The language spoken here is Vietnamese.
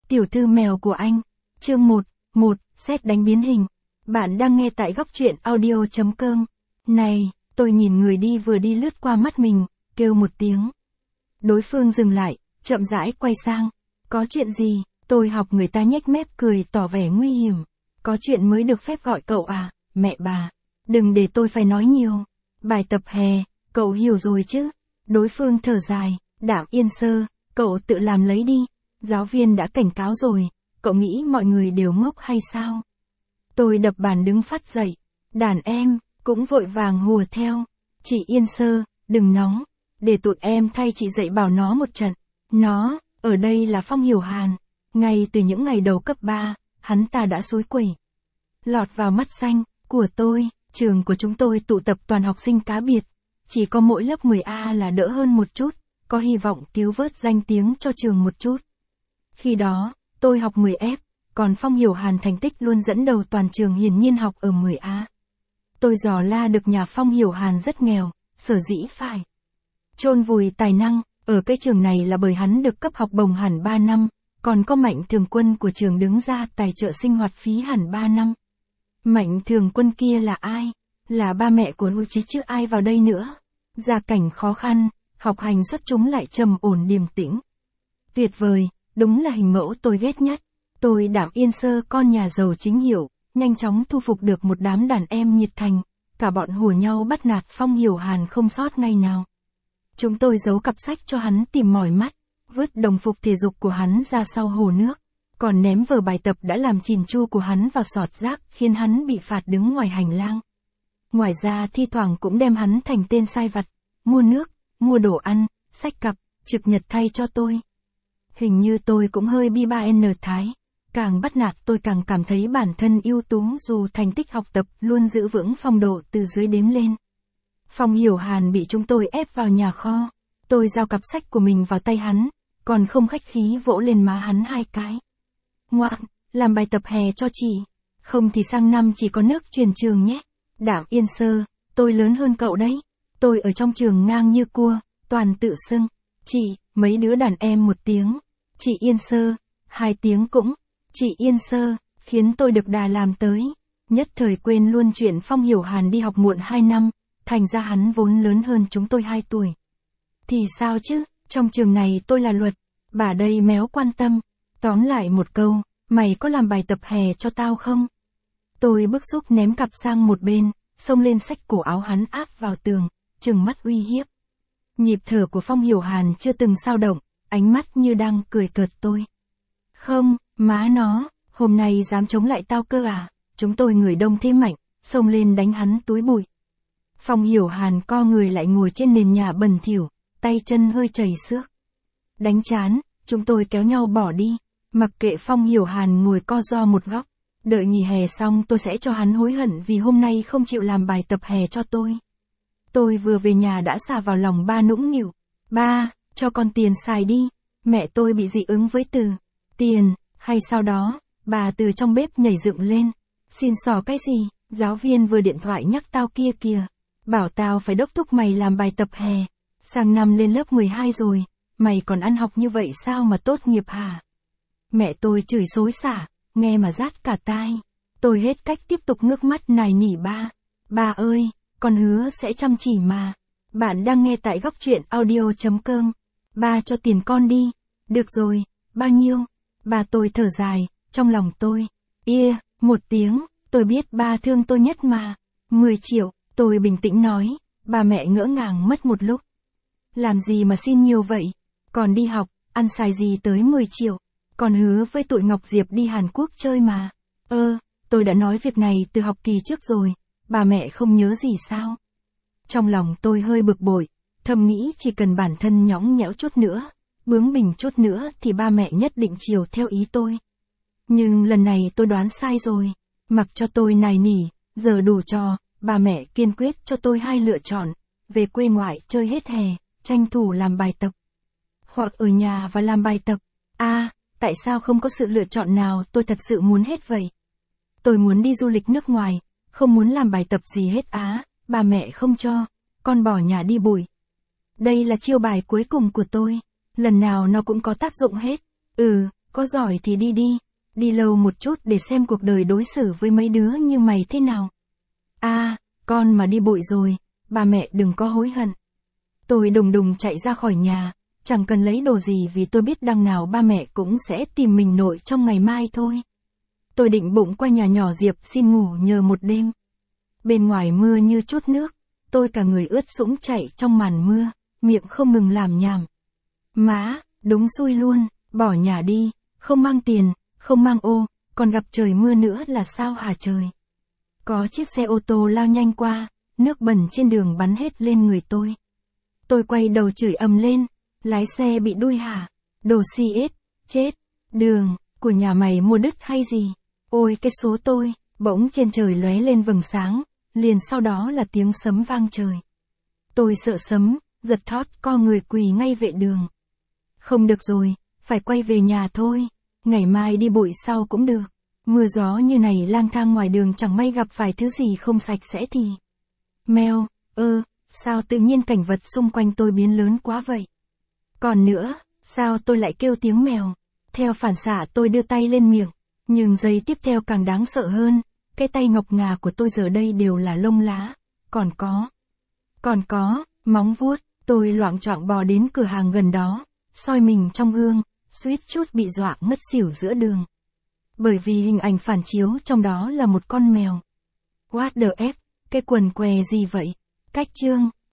Tiểu thư mèo của anh. Chương 1, sét đánh biến hình. Bạn đang nghe tại góc truyện audio.com. Này, tôi nhìn người đi vừa đi lướt qua mắt mình, kêu một tiếng. Đối phương dừng lại, chậm rãi quay sang. Có chuyện gì? Tôi học người ta nhếch mép cười tỏ vẻ nguy hiểm. Có chuyện mới được phép gọi cậu à, mẹ bà. Đừng để tôi phải nói nhiều. Bài tập hè, cậu hiểu rồi chứ? Đối phương thở dài, Đạm Yên Sơ, cậu tự làm lấy đi. Giáo viên đã cảnh cáo rồi, cậu nghĩ mọi người đều ngốc hay sao? Tôi đập bàn đứng phát dậy. Đàn em, cũng vội vàng hùa theo. Chị Yên Sơ, đừng nóng. Để tụi em thay chị dạy bảo nó một trận. Nó, ở đây là Phong Hiểu Hàn. Ngay từ những ngày đầu cấp 3, hắn ta đã xối quẩy. Lọt vào mắt xanh của tôi, trường của chúng tôi tụ tập toàn học sinh cá biệt. Chỉ có mỗi lớp 10A là đỡ hơn một chút, có hy vọng cứu vớt danh tiếng cho trường một chút. Khi đó, tôi học 10F, còn Phong Hiểu Hàn thành tích luôn dẫn đầu toàn trường, hiển nhiên học ở 10A. Tôi dò la được nhà Phong Hiểu Hàn rất nghèo, sở dĩ phải chôn vùi tài năng, ở cái trường này là bởi hắn được cấp học bổng hẳn 3 năm, còn có Mạnh Thường Quân của trường đứng ra tài trợ sinh hoạt phí hẳn 3 năm. Mạnh Thường Quân kia là ai? Là ba mẹ của Lưu Chí chứ ai vào đây nữa. Gia cảnh khó khăn, học hành xuất chúng lại trầm ổn điềm tĩnh. Tuyệt vời, đúng là hình mẫu tôi ghét nhất. Tôi Đạm Yên Sơ, con nhà giàu chính hiệu, nhanh chóng thu phục được một đám đàn em nhiệt thành, cả bọn hùa nhau bắt nạt Phong Hiểu Hàn không sót ngày nào. Chúng tôi giấu cặp sách cho hắn tìm mỏi mắt, vứt đồng phục thể dục của hắn ra sau hồ nước, còn ném vở bài tập đã làm chỉn chu của hắn vào sọt rác, khiến hắn bị phạt đứng ngoài hành lang. Ngoài ra thi thoảng cũng đem hắn thành tên sai vặt, mua nước, mua đồ ăn, xách cặp, trực nhật thay cho tôi. Hình như tôi cũng hơi bi 3N thái, càng bắt nạt tôi càng cảm thấy bản thân ưu tú, dù thành tích học tập luôn giữ vững phong độ từ dưới đếm lên. Phong Hiểu Hàn bị chúng tôi ép vào nhà kho, tôi giao cặp sách của mình vào tay hắn, còn không khách khí vỗ lên má hắn 2 cái. Ngoan, làm bài tập hè cho chị, không thì sang năm chỉ có nước truyền trường nhé. Đạm Yên Sơ, tôi lớn hơn cậu đấy. Tôi ở trong trường ngang như cua, toàn tự xưng. Chị, mấy đứa đàn em 1 tiếng. Chị Yên Sơ, 2 tiếng cũng. Chị Yên Sơ, khiến tôi được đà làm tới. Nhất thời quên luôn chuyện Phong Hiểu Hàn đi học muộn 2 năm, thành ra hắn vốn lớn hơn chúng tôi 2 tuổi. Thì sao chứ, trong trường này tôi là luật, bà đây méo quan tâm. Tóm lại một câu, mày có làm bài tập hè cho tao không? Tôi bức xúc ném cặp sang một bên, xông lên xách cổ áo hắn áp vào tường, trừng mắt uy hiếp. Nhịp thở của Phong Hiểu Hàn chưa từng dao động, ánh mắt như đang cười cợt tôi. Không, má nó, hôm nay dám chống lại tao cơ à? Chúng tôi người đông thế mạnh, xông lên đánh hắn túi bụi. Phong Hiểu Hàn co người lại ngồi trên nền nhà bẩn thỉu, tay chân hơi chảy xước. Đánh chán, chúng tôi kéo nhau bỏ đi, mặc kệ Phong Hiểu Hàn ngồi co ro một góc. Đợi nghỉ hè xong tôi sẽ cho hắn hối hận vì hôm nay không chịu làm bài tập hè cho tôi. Tôi vừa về nhà đã xả vào lòng ba nũng nịu. Ba, cho con tiền xài đi. Mẹ tôi bị dị ứng với từ tiền, hay sau đó, bà từ trong bếp nhảy dựng lên. Xin xỏ cái gì, giáo viên vừa điện thoại nhắc tao kia kìa. Bảo tao phải đốc thúc mày làm bài tập hè. Sang năm lên lớp 12 rồi, mày còn ăn học như vậy sao mà tốt nghiệp hả? Mẹ tôi chửi xối xả, nghe mà rát cả tai. Tôi hết cách tiếp tục ngước mắt nài nỉ ba. Ba ơi, con hứa sẽ chăm chỉ mà. Bạn đang nghe tại góc truyện audio.com. Ba cho tiền con đi. Được rồi, bao nhiêu? Ba tôi thở dài, trong lòng tôi. 1 tiếng, tôi biết ba thương tôi nhất mà. 10 triệu, tôi bình tĩnh nói. Ba mẹ ngỡ ngàng mất một lúc. Làm gì mà xin nhiều vậy? Còn đi học, ăn xài gì tới 10 triệu? Còn hứa với tụi Ngọc Diệp đi Hàn Quốc chơi mà. Tôi đã nói việc này từ học kỳ trước rồi. Bà mẹ không nhớ gì sao? Trong lòng tôi hơi bực bội, thầm nghĩ chỉ cần bản thân nhõng nhẽo chút nữa, bướng bỉnh chút nữa thì ba mẹ nhất định chiều theo ý tôi. Nhưng lần này tôi đoán sai rồi. Mặc cho tôi nài nỉ, giờ đủ trò, bà mẹ kiên quyết cho tôi 2 lựa chọn. Về quê ngoại chơi hết hè, tranh thủ làm bài tập. Hoặc ở nhà và làm bài tập. Tại sao không có sự lựa chọn nào tôi thật sự muốn hết vậy? Tôi muốn đi du lịch nước ngoài, không muốn làm bài tập gì hết á, bà mẹ không cho, con bỏ nhà đi bụi. Đây là chiêu bài cuối cùng của tôi, lần nào nó cũng có tác dụng hết. có giỏi thì đi đi, đi lâu một chút để xem cuộc đời đối xử với mấy đứa như mày thế nào. Con mà đi bụi rồi, ba mẹ đừng có hối hận. Tôi đùng đùng chạy ra khỏi nhà, chẳng cần lấy đồ gì vì tôi biết đằng nào ba mẹ cũng sẽ tìm mình nội trong ngày mai thôi. Tôi định bụng qua nhà nhỏ Diệp xin ngủ nhờ một đêm. Bên ngoài mưa như chút nước, tôi cả người ướt sũng chạy trong màn mưa, miệng không ngừng làm nhảm. Má, đúng xui luôn, bỏ nhà đi, không mang tiền, không mang ô, còn gặp trời mưa nữa là sao hả trời. Có chiếc xe ô tô lao nhanh qua, nước bẩn trên đường bắn hết lên người tôi. Tôi quay đầu chửi ầm lên, lái xe bị đuôi hả, đồ si ết, chết, đường, của nhà mày mua đứt hay gì, ôi cái số tôi, bỗng trên trời lóe lên vầng sáng, liền sau đó là tiếng sấm vang trời. Tôi sợ sấm, giật thót co người quỳ ngay vệ đường. Không được rồi, phải quay về nhà thôi, ngày mai đi bụi sau cũng được. Mưa gió như này lang thang ngoài đường chẳng may gặp phải thứ gì không sạch sẽ thì. Mèo, sao tự nhiên cảnh vật xung quanh tôi biến lớn quá vậy? Còn nữa, sao tôi lại kêu tiếng mèo? Theo phản xạ tôi đưa tay lên miệng, nhưng giây tiếp theo càng đáng sợ hơn, cái tay ngọc ngà của tôi giờ đây đều là lông lá, còn có, móng vuốt, tôi loạng choạng bò đến cửa hàng gần đó, soi mình trong gương, suýt chút bị dọa ngất xỉu giữa đường. Bởi vì hình ảnh phản chiếu trong đó là một con mèo. What the F, cái quần què gì vậy? Cách chương.